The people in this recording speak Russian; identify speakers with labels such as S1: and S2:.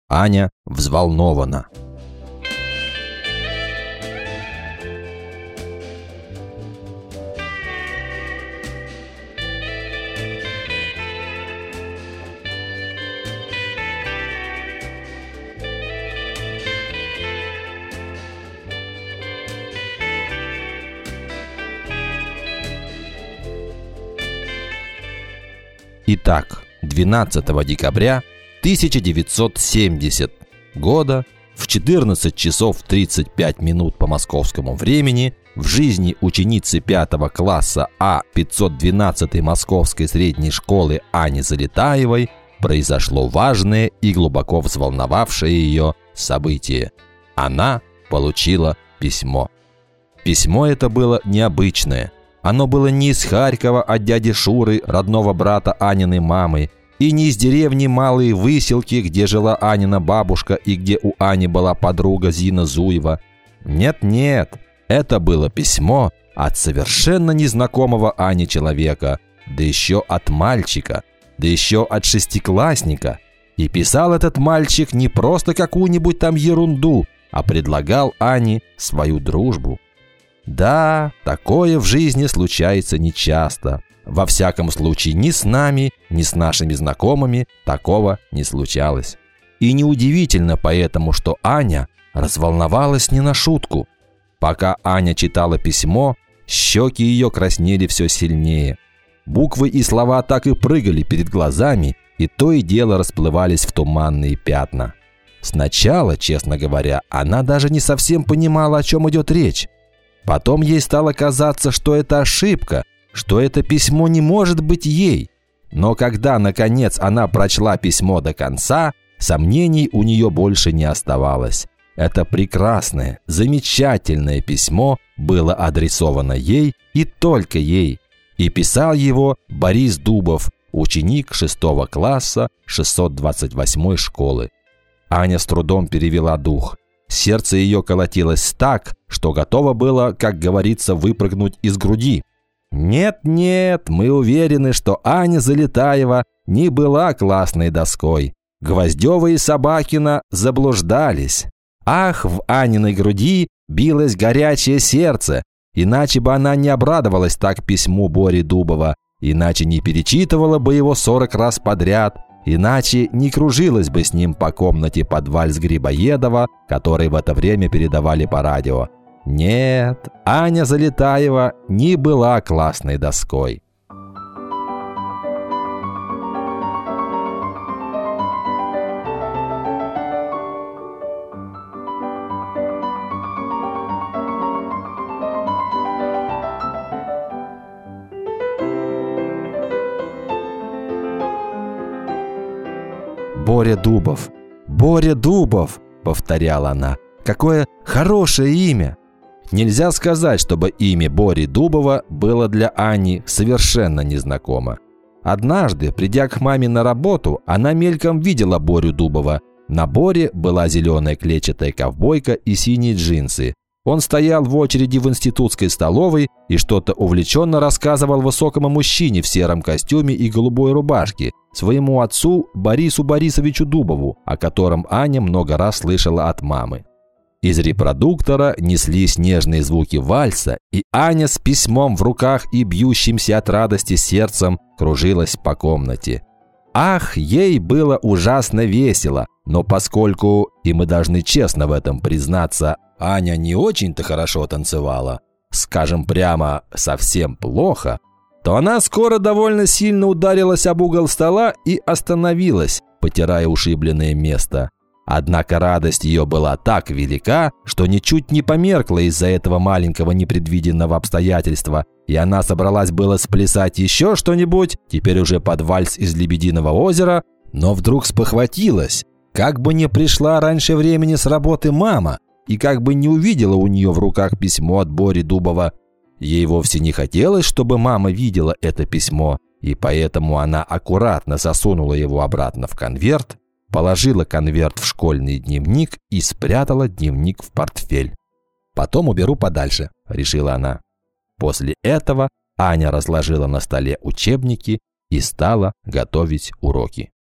S1: Аня взволнована. Итак, 12 декабря 1970 года в 14 часов 35 минут по московскому времени в жизни ученицы 5 класса А-512 Московской средней школы Ани Залетаевой произошло важное и глубоко взволновавшее ее событие. Она получила письмо. Письмо это было необычное. Оно было не из Харькова от дяди Шуры, родного брата Аниной мамы, и не из деревни Малые Выселки, где жила Анина бабушка и где у Ани была подруга Зина Зуева. Нет, это было письмо от совершенно незнакомого Ане человека, да еще от мальчика, да еще от шестиклассника. И писал этот мальчик не просто какую-нибудь там ерунду, а предлагал Ане свою дружбу. Да, такое в жизни случается нечасто. Во всяком случае, ни с нами, ни с нашими знакомыми такого не случалось. И неудивительно поэтому, что Аня разволновалась не на шутку. Пока Аня читала письмо, щеки ее краснели все сильнее. Буквы и слова так и прыгали перед глазами, и то и дело расплывались в туманные пятна. Сначала, честно говоря, она даже не совсем понимала, о чем идет речь. Потом ей стало казаться, что это ошибка, что это письмо не может быть ей. Но когда, наконец, она прочла письмо до конца, сомнений у нее больше не оставалось. Это прекрасное, замечательное письмо было адресовано ей и только ей. И писал его Борис Дубов, ученик 6 класса 628 школы. Аня с трудом перевела дух. Сердце ее колотилось так, что готово было, как говорится, выпрыгнуть из груди. Нет, мы уверены, что Аня Залетаева не была классной доской. Гвоздева и Собакина заблуждались. Ах, в Аниной груди билось горячее сердце, иначе бы она не обрадовалась так письму Бори Дубова, иначе не перечитывала бы его 40 раз подряд, иначе не кружилась бы с ним по комнате под вальс Грибоедова, который в это время передавали по радио. Нет, Аня Залетаева не была классной доской. Боря Дубов, повторяла она. Какое хорошее имя! Нельзя сказать, чтобы имя Бори Дубова было для Ани совершенно незнакомо. Однажды, придя к маме на работу, она мельком видела Борю Дубова. На Боре была зеленая клетчатая ковбойка и синие джинсы. Он стоял в очереди в институтской столовой и что-то увлеченно рассказывал высокому мужчине в сером костюме и голубой рубашке, своему отцу Борису Борисовичу Дубову, о котором Аня много раз слышала от мамы. Из репродуктора неслись нежные звуки вальса, и Аня с письмом в руках и бьющимся от радости сердцем кружилась по комнате. Ах, ей было ужасно весело, но поскольку, и мы должны честно в этом признаться, Аня не очень-то хорошо танцевала, скажем прямо, совсем плохо, то она скоро довольно сильно ударилась об угол стола и остановилась, потирая ушибленное место. Однако радость ее была так велика, что ничуть не померкла из-за этого маленького непредвиденного обстоятельства, и она собралась было сплясать еще что-нибудь, теперь уже под вальс из «Лебединого озера», но вдруг спохватилась, как бы не пришла раньше времени с работы мама, и как бы не увидела у нее в руках письмо от Бори Дубова. Ей вовсе не хотелось, чтобы мама видела это письмо, и поэтому она аккуратно засунула его обратно в конверт, положила конверт в школьный дневник и спрятала дневник в портфель. «Потом уберу подальше», – решила она. После этого Аня разложила на столе учебники и стала готовить уроки.